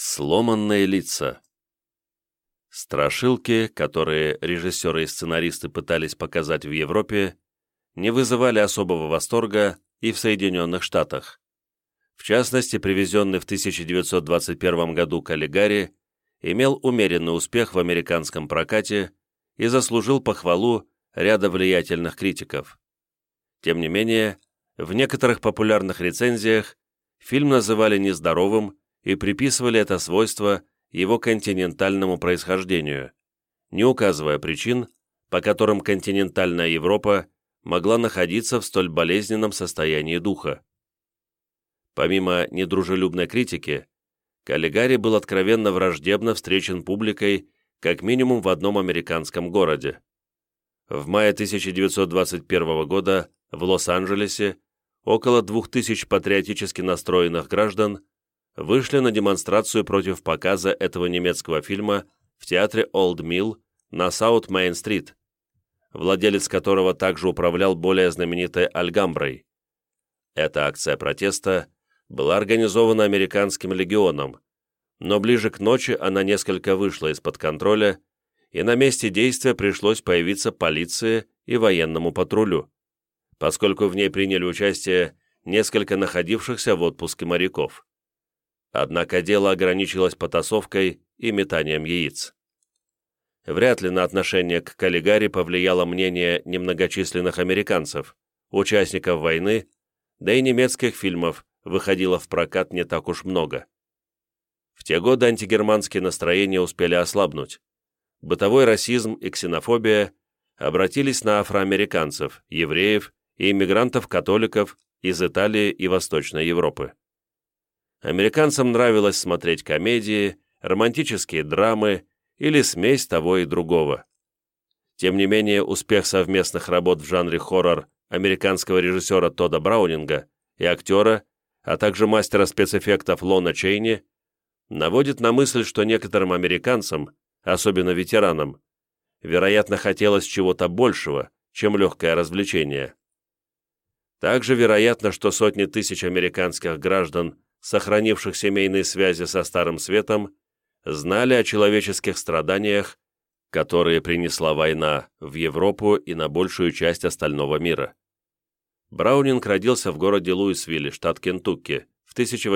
Сломанные лица. Страшилки, которые режиссеры и сценаристы пытались показать в Европе, не вызывали особого восторга и в Соединенных Штатах. В частности, привезенный в 1921 году «Каллигари» имел умеренный успех в американском прокате и заслужил похвалу ряда влиятельных критиков. Тем не менее, в некоторых популярных рецензиях фильм называли нездоровым и приписывали это свойство его континентальному происхождению, не указывая причин, по которым континентальная Европа могла находиться в столь болезненном состоянии духа. Помимо недружелюбной критики, «Каллигари» был откровенно враждебно встречен публикой как минимум в одном американском городе. В мае 1921 года в Лос-Анджелесе около 2000 патриотически настроенных граждан вышли на демонстрацию против показа этого немецкого фильма в театре Олд Милл на Саут-Мейн-стрит, владелец которого также управлял более знаменитой Альгамброй. Эта акция протеста была организована американским легионом, но ближе к ночи она несколько вышла из-под контроля, и на месте действия пришлось появиться полиции и военному патрулю, поскольку в ней приняли участие несколько находившихся в отпуске моряков. Однако дело ограничилось потасовкой и метанием яиц. Вряд ли на отношение к «Каллигари» повлияло мнение немногочисленных американцев, участников войны, да и немецких фильмов выходило в прокат не так уж много. В те годы антигерманские настроения успели ослабнуть. Бытовой расизм и ксенофобия обратились на афроамериканцев, евреев и иммигрантов-католиков из Италии и Восточной Европы. Американцам нравилось смотреть комедии, романтические драмы или смесь того и другого. Тем не менее, успех совместных работ в жанре хоррор американского режиссера Тодда Браунинга и актера, а также мастера спецэффектов Лона Чейни, наводит на мысль, что некоторым американцам, особенно ветеранам, вероятно, хотелось чего-то большего, чем легкое развлечение. Также вероятно, что сотни тысяч американских граждан, сохранивших семейные связи со Старым Светом, знали о человеческих страданиях, которые принесла война в Европу и на большую часть остального мира. Браунинг родился в городе Луисвилле, штат Кентукки, в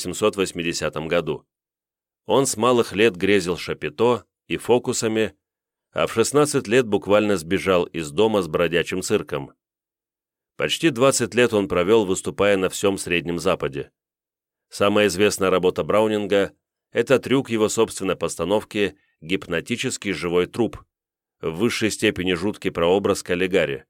1880 году. Он с малых лет грезил шапито и фокусами, а в 16 лет буквально сбежал из дома с бродячим цирком. Почти 20 лет он провел, выступая на всем Среднем Западе. Самая известная работа Браунинга – это трюк его собственной постановки «Гипнотический живой труп», в высшей степени жуткий прообраз Каллигари.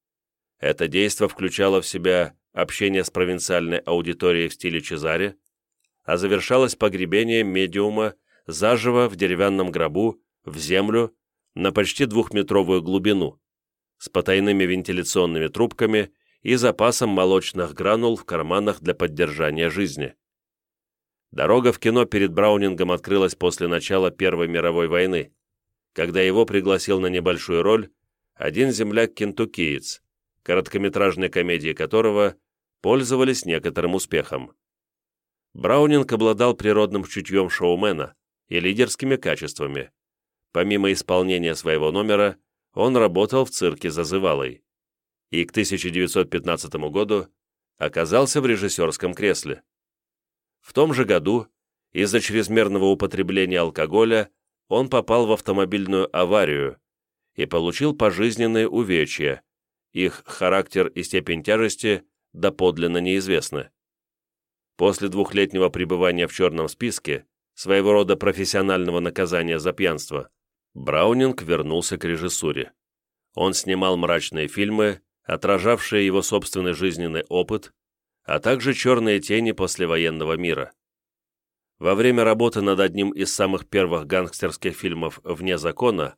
Это действо включало в себя общение с провинциальной аудиторией в стиле Чезаре, а завершалось погребением медиума заживо в деревянном гробу в землю на почти 2-метровую глубину, с потайными вентиляционными трубками и запасом молочных гранул в карманах для поддержания жизни. Дорога в кино перед Браунингом открылась после начала Первой мировой войны, когда его пригласил на небольшую роль один земляк-кентуккиец, короткометражные комедии которого пользовались некоторым успехом. Браунинг обладал природным чутьем шоумена и лидерскими качествами. Помимо исполнения своего номера, он работал в цирке «Зазывалой» и к 1915 году оказался в режиссерском кресле. В том же году, из-за чрезмерного употребления алкоголя, он попал в автомобильную аварию и получил пожизненные увечья. Их характер и степень тяжести доподлинно неизвестны. После 2-летнего пребывания в черном списке, своего рода профессионального наказания за пьянство, Браунинг вернулся к режиссуре. Он снимал мрачные фильмы, отражавшие его собственный жизненный опыт, а также черные тени послевоенного мира. Во время работы над одним из самых первых гангстерских фильмов «Вне закона»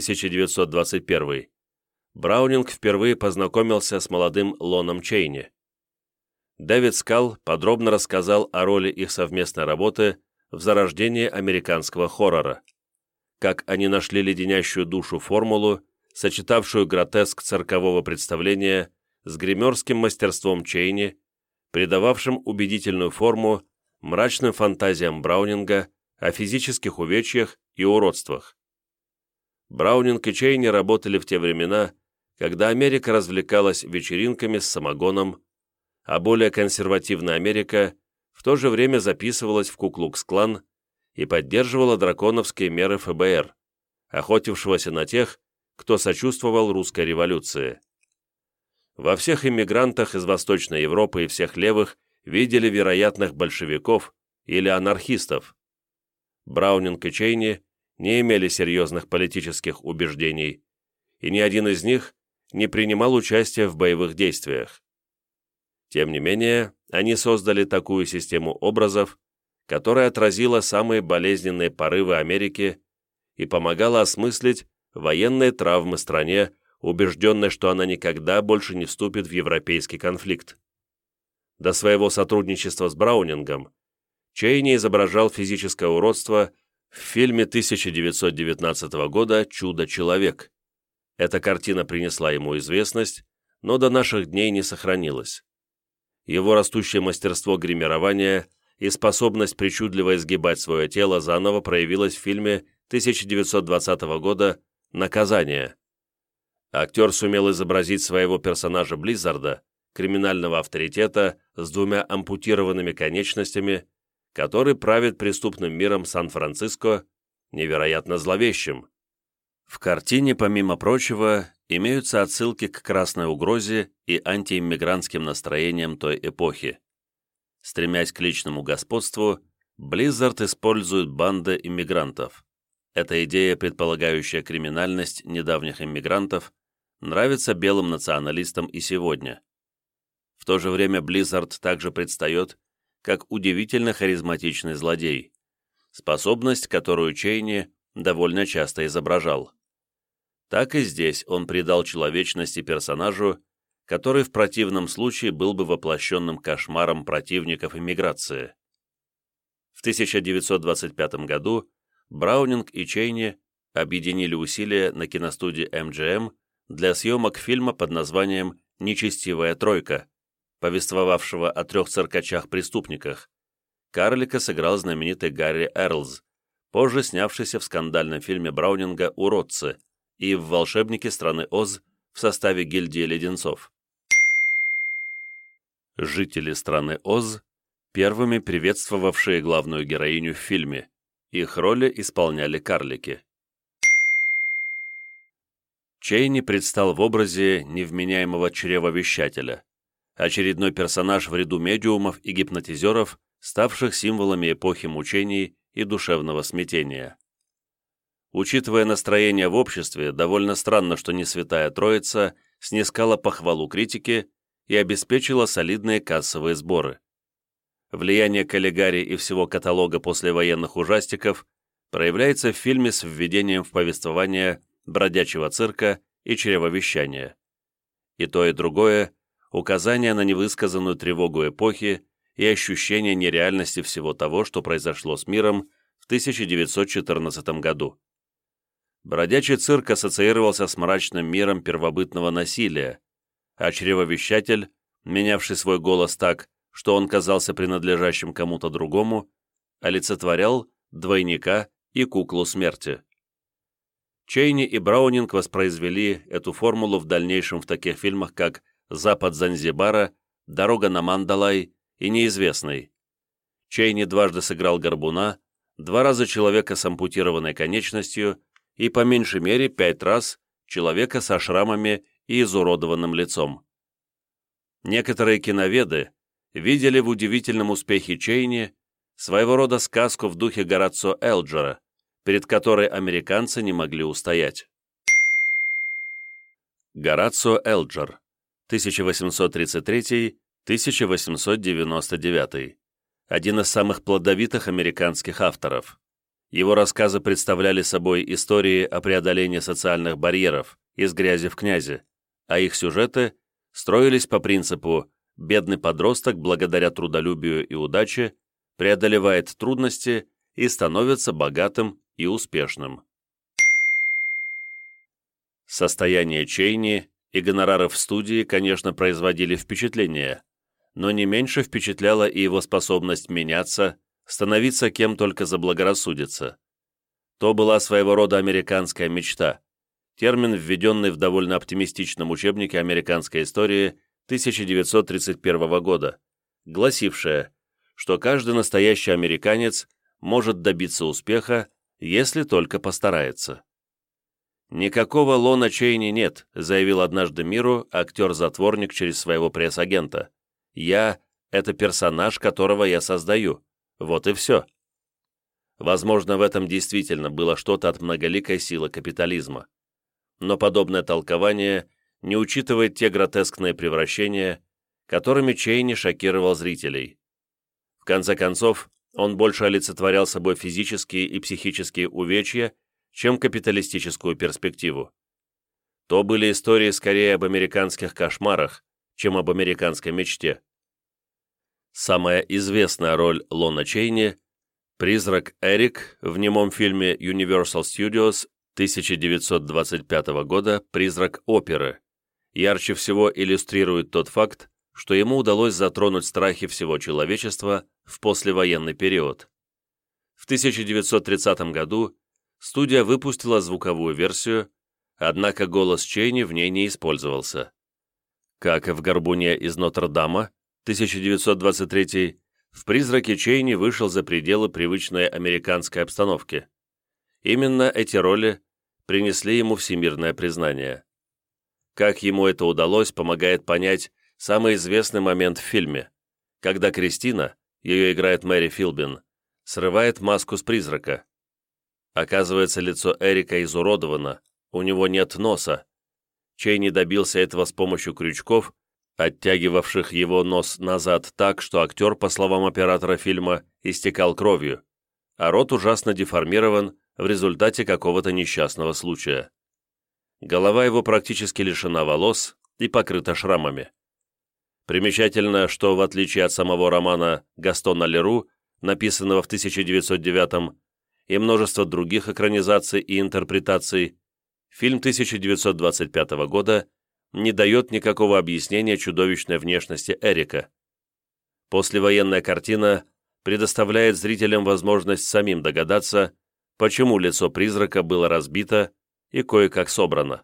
1921, Браунинг впервые познакомился с молодым Лоном Чейни. Дэвид Скалл подробно рассказал о роли их совместной работы в зарождении американского хоррора, как они нашли леденящую душу формулу, сочетавшую гротеск циркового представления с гримерским мастерством Чейни, придававшим убедительную форму мрачным фантазиям Браунинга о физических увечьях и уродствах. Браунинг и Чейни работали в те времена, когда Америка развлекалась вечеринками с самогоном, а более консервативная Америка в то же время записывалась в Ку-Клукс-клан и поддерживала драконовские меры ФБР, охотившегося на тех, кто сочувствовал русской революции. Во всех иммигрантах из Восточной Европы и всех левых видели вероятных большевиков или анархистов. Браунинг и Чейни не имели серьезных политических убеждений, и ни один из них не принимал участия в боевых действиях. Тем не менее, они создали такую систему образов, которая отразила самые болезненные порывы Америки и помогала осмыслить военные травмы стране, убежденной, что она никогда больше не вступит в европейский конфликт. До своего сотрудничества с Браунингом Чейни изображал физическое уродство в фильме 1919 года «Чудо-человек». Эта картина принесла ему известность, но до наших дней не сохранилась. Его растущее мастерство гримирования и способность причудливо изгибать свое тело заново проявилась в фильме 1920 года «Наказание». Актер сумел изобразить своего персонажа Близзарда, криминального авторитета с двумя ампутированными конечностями, который правит преступным миром Сан-Франциско, невероятно зловещим. В картине, помимо прочего, имеются отсылки к красной угрозе и антииммигрантским настроениям той эпохи. Стремясь к личному господству, Близзард использует банды иммигрантов. Эта идея, предполагающая криминальность недавних иммигрантов, нравится белым националистам и сегодня. В то же время Близзард также предстает как удивительно харизматичный злодей, способность, которую Чейни довольно часто изображал. Так и здесь он придал человечности персонажу, который в противном случае был бы воплощенным кошмаром противников иммиграции. В 1925 году Браунинг и Чейни объединили усилия на киностудии MGM для съемок фильма под названием «Нечестивая тройка», повествовавшего о трех циркачах-преступниках. Карлика сыграл знаменитый Гарри Эрлз, позже снявшийся в скандальном фильме Браунинга «Уродцы» и в «Волшебнике страны Оз» в составе гильдии леденцов. Жители страны Оз, первыми приветствовавшие главную героиню в фильме, их роли исполняли карлики. Чейни предстал в образе невменяемого чревовещателя, очередной персонаж в ряду медиумов и гипнотизеров, ставших символами эпохи мучений и душевного смятения. Учитывая настроение в обществе, довольно странно, что Несвятая Троица снискала похвалу критики и обеспечила солидные кассовые сборы. Влияние Каллигари и всего каталога послевоенных ужастиков проявляется в фильме с введением в повествование бродячего цирка и чревовещания. И то, и другое – указание на невысказанную тревогу эпохи и ощущение нереальности всего того, что произошло с миром в 1914 году. Бродячий цирк ассоциировался с мрачным миром первобытного насилия, а чревовещатель, менявший свой голос так, что он казался принадлежащим кому-то другому, олицетворял двойника и куклу смерти. Чейни и Браунинг воспроизвели эту формулу в дальнейшем в таких фильмах, как «Запад Занзибара», «Дорога на Мандалай» и «Неизвестный». Чейни дважды сыграл горбуна, 2 раза человека с ампутированной конечностью и по меньшей мере 5 раз человека со шрамами и изуродованным лицом. Некоторые киноведы видели в удивительном успехе Чейни своего рода сказку в духе Горацио Элджера, перед которой американцы не могли устоять. Горацио Элджер, 1833-1899, один из самых плодовитых американских авторов. Его рассказы представляли собой истории о преодолении социальных барьеров из грязи в князи, а их сюжеты строились по принципу «бедный подросток благодаря трудолюбию и удаче преодолевает трудности и становится богатым и успешным». Состояние Чейни и гонорары в студии, конечно, производили впечатление, но не меньше впечатляла и его способность меняться, становиться кем только заблагорассудится. То была своего рода американская мечта, термин, введенный в довольно оптимистичном учебнике американской истории 1931 года, гласившая, что каждый настоящий американец может добиться успеха, если только постарается. «Никакого Лона Чейни нет», заявил однажды миру актер-затворник через своего пресс-агента. «Я — это персонаж, которого я создаю. Вот и все». Возможно, в этом действительно было что-то от многоликой силы капитализма. Но подобное толкование не учитывает те гротескные превращения, которыми Чейни шокировал зрителей. В конце концов, он больше олицетворял собой физические и психические увечья, чем капиталистическую перспективу. То были истории скорее об американских кошмарах, чем об американской мечте. Самая известная роль Лона Чейни – призрак Эрик в немом фильме Universal Studios 1925 года «Призрак оперы», ярче всего иллюстрирует тот факт, что ему удалось затронуть страхи всего человечества в послевоенный период. В 1930 году студия выпустила звуковую версию, однако голос Чейни в ней не использовался. Как и в «Горбуне из Нотр-Дама» 1923, в «Призраке» Чейни вышел за пределы привычной американской обстановки. Именно эти роли принесли ему всемирное признание. Как ему это удалось, помогает понять самый известный момент в фильме, когда Кристина, ее играет Мэри Филбин, срывает маску с призрака. Оказывается, лицо Эрика изуродовано, у него нет носа. Чейни добился этого с помощью крючков, оттягивавших его нос назад так, что актер, по словам оператора фильма, истекал кровью, а рот ужасно деформирован в результате какого-то несчастного случая. Голова его практически лишена волос и покрыта шрамами. Примечательно, что в отличие от самого романа Гастона Леру, написанного в 1909 и множества других экранизаций и интерпретаций, фильм 1925 года не дает никакого объяснения чудовищной внешности Эрика. Послевоенная картина предоставляет зрителям возможность самим догадаться, почему лицо призрака было разбито и кое-как собрано.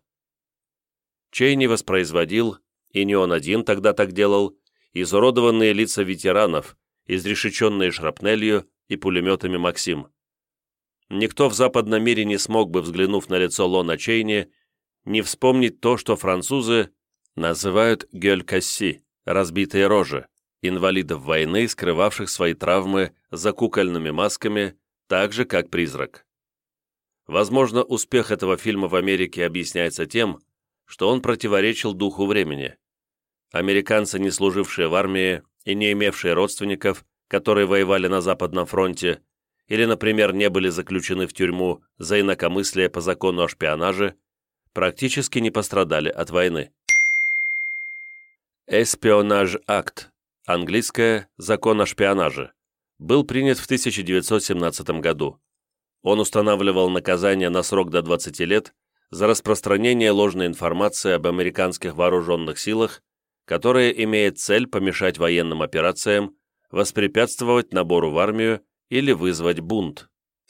Чейни воспроизводил, и не он один тогда так делал, изуродованные лица ветеранов, изрешеченные шрапнелью и пулеметами «Максим». Никто в западном мире не смог бы, взглянув на лицо Лона Чейни, не вспомнить то, что французы называют «гёль-касси» – разбитые рожи, инвалидов войны, скрывавших свои травмы за кукольными масками, так же, как призрак. Возможно, успех этого фильма в Америке объясняется тем, что он противоречил духу времени. Американцы, не служившие в армии и не имевшие родственников, которые воевали на Западном фронте, или, например, не были заключены в тюрьму за инакомыслие по закону о шпионаже, практически не пострадали от войны. Espionage Act, английское «Закон о шпионаже», был принят в 1917 году. Он устанавливал наказание на срок до 20 лет за распространение ложной информации об американских вооруженных силах, которая имеет цель помешать военным операциям, воспрепятствовать набору в армию или вызвать бунт.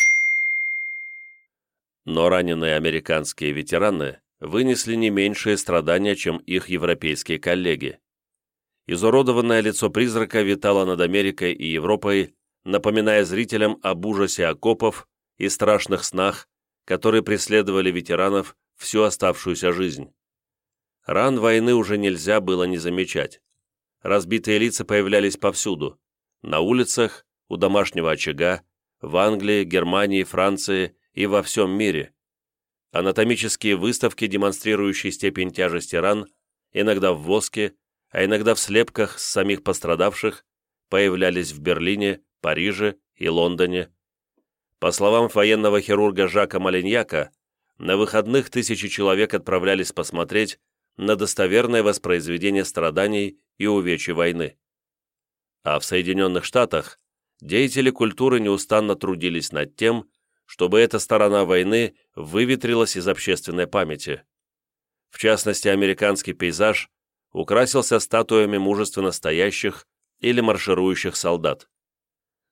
Но раненые американские ветераны вынесли не меньшие страдания, чем их европейские коллеги. Изуродованное лицо призрака витало над Америкой и Европой, напоминая зрителям об ужасе окопов и страшных снах, которые преследовали ветеранов всю оставшуюся жизнь. Ран войны уже нельзя было не замечать. Разбитые лица появлялись повсюду – на улицах, у домашнего очага, в Англии, Германии, Франции и во всем мире. Анатомические выставки, демонстрирующие степень тяжести ран, иногда в воске, а иногда в слепках с самих пострадавших, появлялись в Берлине, Париже и Лондоне. По словам военного хирурга Жака Малиньяка, на выходных тысячи человек отправлялись посмотреть на достоверное воспроизведение страданий и увечий войны. А в Соединенных Штатах деятели культуры неустанно трудились над тем, чтобы эта сторона войны выветрилась из общественной памяти. В частности, американский пейзаж украсился статуями мужественно стоящих или марширующих солдат.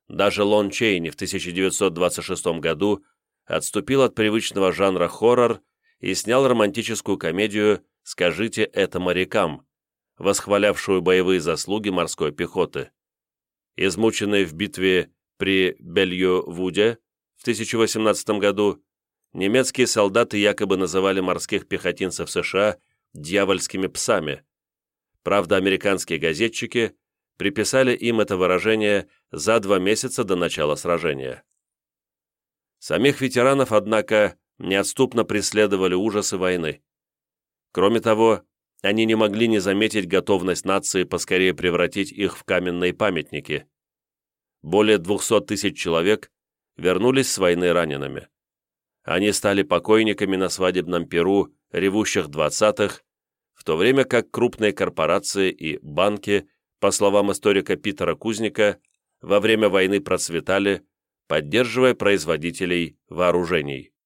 Даже Лон Чейни в 1926 году отступил от привычного жанра хоррор и снял романтическую комедию «Скажите это морякам», восхвалявшую боевые заслуги морской пехоты. Измученные в битве при Бельё-Вуде в 1018 году, немецкие солдаты якобы называли морских пехотинцев США «дьявольскими псами». Правда, американские газетчики приписали им это выражение за 2 месяца до начала сражения. Самих ветеранов, однако, неотступно преследовали ужасы войны. Кроме того, они не могли не заметить готовность нации поскорее превратить их в каменные памятники. Более 200 тысяч человек вернулись с войны ранеными. Они стали покойниками на свадебном пиру ревущих 20-х, в то время как крупные корпорации и банки, по словам историка Питера Кузника, во время войны процветали, поддерживая производителей вооружений.